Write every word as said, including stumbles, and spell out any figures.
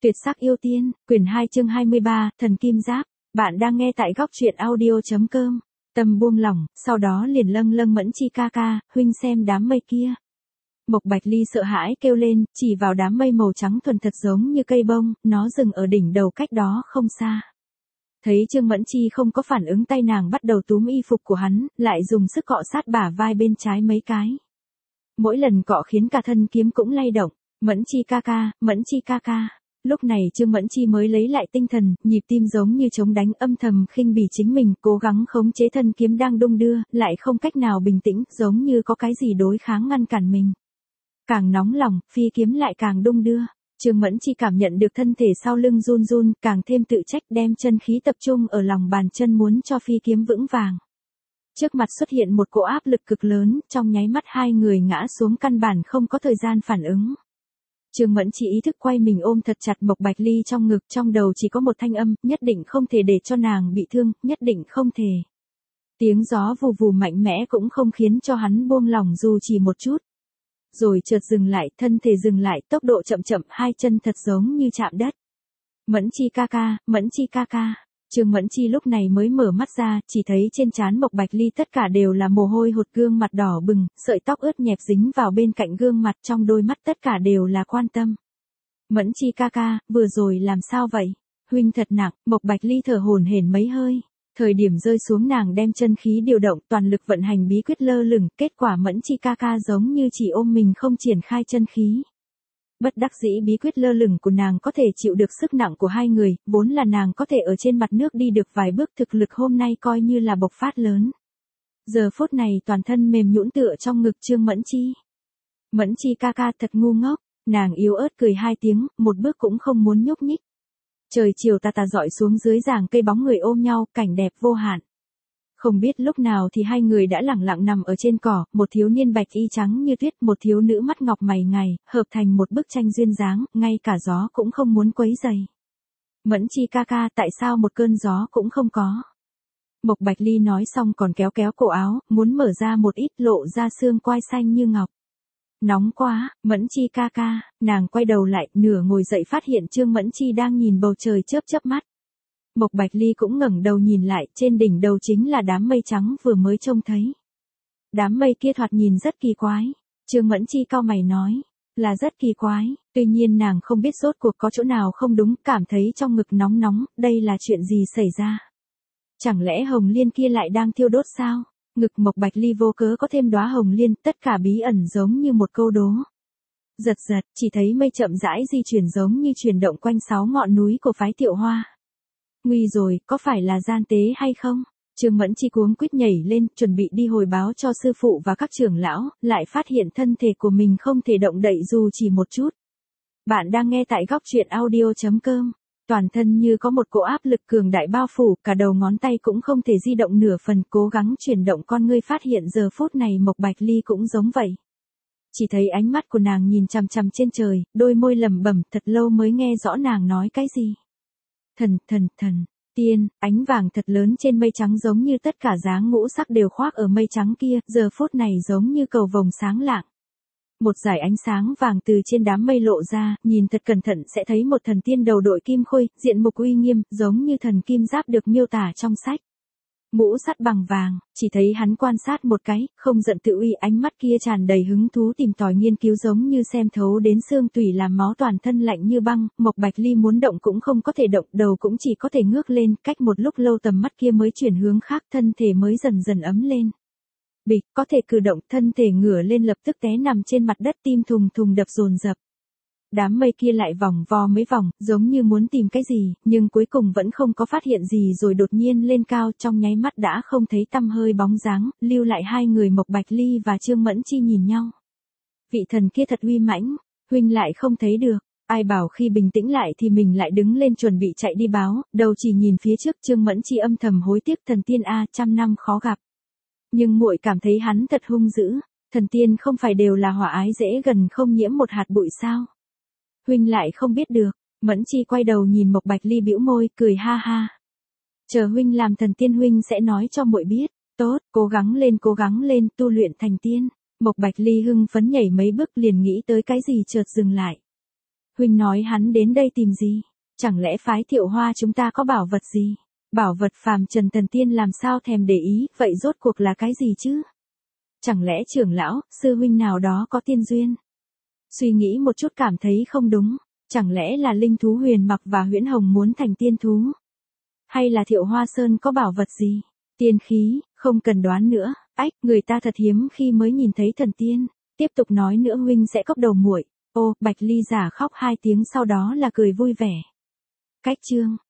Tuyệt sắc yêu tiên, quyển hai chương hai mươi ba, thần kim giáp. Bạn đang nghe tại góc truyện audio.com. Tâm buông lỏng, sau đó liền lâng lâng Mẫn Chi ca ca, huynh xem đám mây kia. Mộc Bạch Ly sợ hãi kêu lên, chỉ vào đám mây màu trắng thuần thật giống như cây bông, nó dừng ở đỉnh đầu cách đó không xa. Thấy Trương Mẫn Chi không có phản ứng, tay nàng bắt đầu túm y phục của hắn, lại dùng sức cọ sát bả vai bên trái mấy cái. Mỗi lần cọ khiến cả thân kiếm cũng lay động. Mẫn Chi ca ca, Mẫn Chi ca ca. Lúc này Trương Mẫn Chi mới lấy lại tinh thần, nhịp tim giống như trống đánh, âm thầm khinh bỉ chính mình, cố gắng khống chế thân kiếm đang đung đưa, lại không cách nào bình tĩnh, giống như có cái gì đối kháng ngăn cản mình. Càng nóng lòng, phi kiếm lại càng đung đưa. Trương Mẫn Chi cảm nhận được thân thể sau lưng run run, càng thêm tự trách, đem chân khí tập trung ở lòng bàn chân muốn cho phi kiếm vững vàng. Trước mặt xuất hiện một cỗ áp lực cực lớn, trong nháy mắt hai người ngã xuống, căn bản không có thời gian phản ứng. Trương Mẫn Chi ý thức quay mình ôm thật chặt Mộc Bạch Ly trong ngực, trong đầu chỉ có một thanh âm, nhất định không thể để cho nàng bị thương, nhất định không thể. Tiếng gió vù vù mạnh mẽ cũng không khiến cho hắn buông lỏng dù chỉ một chút. Rồi chợt dừng lại, thân thể dừng lại, tốc độ chậm chậm, hai chân thật giống như chạm đất. Mẫn Chi ca ca, Mẫn Chi ca ca. Trương Mẫn Chi lúc này mới mở mắt ra, chỉ thấy trên trán Mộc Bạch Ly tất cả đều là mồ hôi hột, gương mặt đỏ bừng, sợi tóc ướt nhẹp dính vào bên cạnh gương mặt, trong đôi mắt tất cả đều là quan tâm. Mẫn Chi ca ca, vừa rồi làm sao vậy? Huynh thật nặng. Mộc Bạch Ly thở hổn hển mấy hơi. Thời điểm rơi xuống nàng đem chân khí điều động, toàn lực vận hành bí quyết lơ lửng, kết quả Mẫn Chi ca ca giống như chỉ ôm mình không triển khai chân khí. Bất đắc dĩ bí quyết lơ lửng của nàng có thể chịu được sức nặng của hai người, vốn là nàng có thể ở trên mặt nước đi được vài bước, thực lực hôm nay coi như là bộc phát lớn. Giờ phút này toàn thân mềm nhũn tựa trong ngực Trương Mẫn Chi. Mẫn Chi ca ca thật ngu ngốc, nàng yếu ớt cười hai tiếng, một bước cũng không muốn nhúc nhích. Trời chiều tà tà dọi xuống, dưới giàng cây bóng người ôm nhau, cảnh đẹp vô hạn. Không biết lúc nào thì hai người đã lẳng lặng nằm ở trên cỏ, một thiếu niên bạch y trắng như tuyết, một thiếu nữ mắt ngọc mày ngài, hợp thành một bức tranh duyên dáng, ngay cả gió cũng không muốn quấy rầy. Mẫn Chi ca ca, tại sao một cơn gió cũng không có? Mộc Bạch Ly nói xong còn kéo kéo cổ áo, muốn mở ra một ít, lộ ra xương quai xanh như ngọc. Nóng quá. Mẫn Chi ca ca. Nàng quay đầu lại, nửa ngồi dậy phát hiện Trương Mẫn Chi đang nhìn bầu trời chớp chớp mắt. Mộc Bạch Ly cũng ngẩng đầu nhìn lại, trên đỉnh đầu chính là đám mây trắng vừa mới trông thấy. Đám mây kia thoạt nhìn rất kỳ quái. Trương Mẫn Chi cau mày nói, là rất kỳ quái, tuy nhiên nàng không biết rốt cuộc có chỗ nào không đúng, cảm thấy trong ngực nóng nóng, đây là chuyện gì xảy ra? Chẳng lẽ hồng liên kia lại đang thiêu đốt sao? Ngực Mộc Bạch Ly vô cớ có thêm đóa hồng liên, tất cả bí ẩn giống như một câu đố. Giật giật, chỉ thấy mây chậm rãi di chuyển giống như chuyển động quanh sáu ngọn núi của phái Tiệu Hoa. Nguy rồi, có phải là gian tế hay không? Trương Mẫn Chi cuống quýt nhảy lên, chuẩn bị đi hồi báo cho sư phụ và các trưởng lão, lại phát hiện thân thể của mình không thể động đậy dù chỉ một chút. Bạn đang nghe tại góc truyện audio.com. Toàn thân như có một cỗ áp lực cường đại bao phủ, cả đầu ngón tay cũng không thể di động nửa phần, cố gắng chuyển động con ngươi, phát hiện giờ phút này Mộc Bạch Ly cũng giống vậy. Chỉ thấy ánh mắt của nàng nhìn chằm chằm trên trời, đôi môi lẩm bẩm, thật lâu mới nghe rõ nàng nói cái gì. Thần, thần, thần, tiên, ánh vàng thật lớn trên mây trắng giống như tất cả dáng ngũ sắc đều khoác ở mây trắng kia, giờ phút này giống như cầu vồng sáng lạng. Một dải ánh sáng vàng từ trên đám mây lộ ra, nhìn thật cẩn thận sẽ thấy một thần tiên đầu đội kim khôi, diện mục uy nghiêm, giống như thần kim giáp được miêu tả trong sách. Mũ sắt bằng vàng, chỉ thấy hắn quan sát một cái, không giận tự uy, ánh mắt kia tràn đầy hứng thú tìm tòi nghiên cứu, giống như xem thấu đến xương tủy làm máu, toàn thân lạnh như băng. Mộc Bạch Ly muốn động cũng không có thể động, đầu cũng chỉ có thể ngước lên, cách một lúc lâu tầm mắt kia mới chuyển hướng khác, thân thể mới dần dần ấm lên. Bịch, có thể cử động, thân thể ngửa lên lập tức té nằm trên mặt đất, tim thùng thùng đập dồn dập. Đám mây kia lại vòng vo mấy vòng, giống như muốn tìm cái gì, nhưng cuối cùng vẫn không có phát hiện gì, rồi đột nhiên lên cao, trong nháy mắt đã không thấy tăm hơi bóng dáng, lưu lại hai người Mộc Bạch Ly và Trương Mẫn Chi nhìn nhau. Vị thần kia thật uy mãnh, huynh lại không thấy được. Ai bảo khi bình tĩnh lại thì mình lại đứng lên chuẩn bị chạy đi báo, đầu chỉ nhìn phía trước. Trương Mẫn Chi âm thầm hối tiếc, thần tiên a, trăm năm khó gặp. Nhưng muội cảm thấy hắn thật hung dữ, thần tiên không phải đều là hỏa ái dễ gần không nhiễm một hạt bụi sao? Huynh lại không biết được. Mẫn Chi quay đầu nhìn Mộc Bạch Ly bĩu môi, cười ha ha. Chờ huynh làm thần tiên huynh sẽ nói cho muội biết. Tốt, cố gắng lên cố gắng lên, tu luyện thành tiên. Mộc Bạch Ly hưng phấn nhảy mấy bước liền nghĩ tới cái gì chợt dừng lại. Huynh nói hắn đến đây tìm gì? Chẳng lẽ phái Thiệu Hoa chúng ta có bảo vật gì? Bảo vật phàm trần thần tiên làm sao thèm để ý, vậy rốt cuộc là cái gì chứ? Chẳng lẽ trưởng lão, sư huynh nào đó có tiên duyên? Suy nghĩ một chút cảm thấy không đúng, chẳng lẽ là linh thú Huyền Mặc và Huyễn Hồng muốn thành tiên thú? Hay là Thiệu Hoa Sơn có bảo vật gì? Tiên khí, không cần đoán nữa, ách, người ta thật hiếm khi mới nhìn thấy thần tiên. Tiếp tục nói nữa huynh sẽ cốc đầu muội. Ô, Bạch Ly giả khóc hai tiếng sau đó là cười vui vẻ. Cách chương